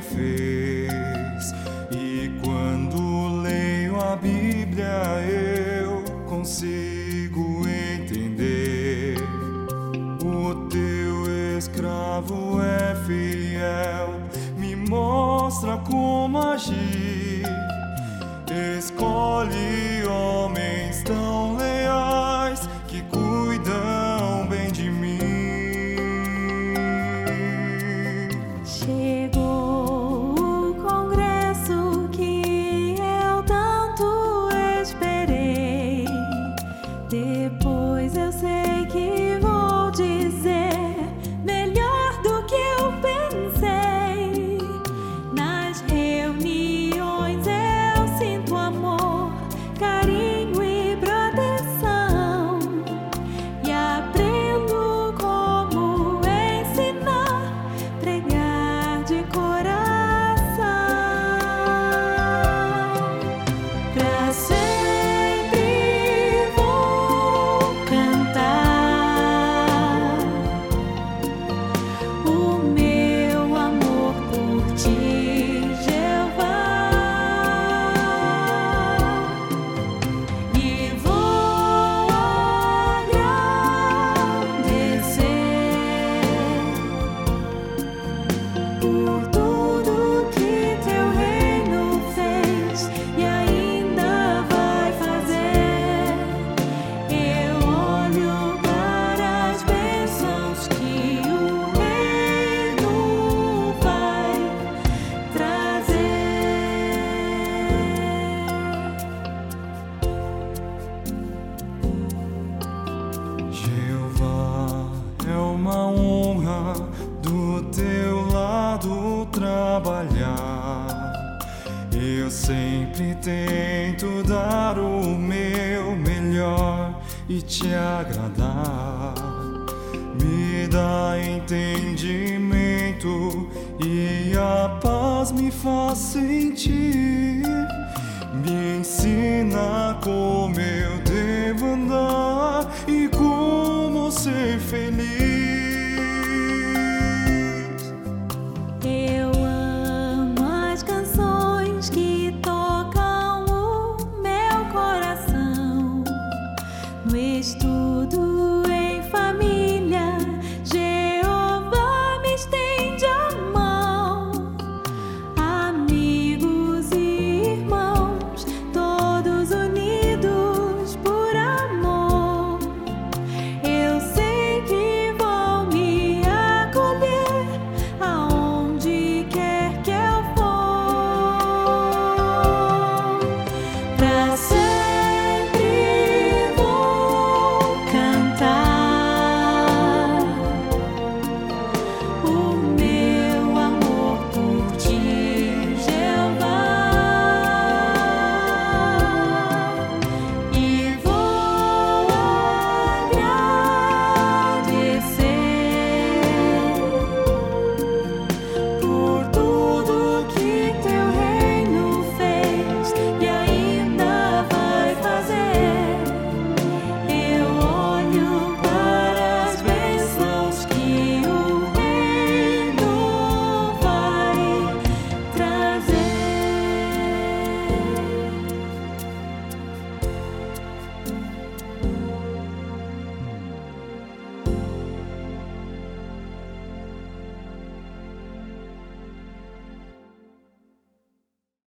fez. E quando leio a Bíblia, eu consigo entender. O teu escravo é fiel, me mostra como agir. Escolhe homens tão leais que cuidam bem de mim. Chegou o congresso que eu tanto esperei. Depois eu sei que vou dizer melhor do que eu pensei. Nas reuniões eu sinto amor, carinho e proteção, e aprendo como ensinar, pregar de coração. Pra sempre vou cantar o meu amor por ti, Jeová, e vou agradecer por tudo que teu reino fez e ainda vai fazer. Eu olho para as bênçãos que o reino vai trazer. Jeová, é uma honra do teu lado trabalhar. Eu sempre tento dar o meu melhor e te agradar. Me dá entendimento e a paz me faz sentir. Me ensina como eu devo andar e como ser feliz.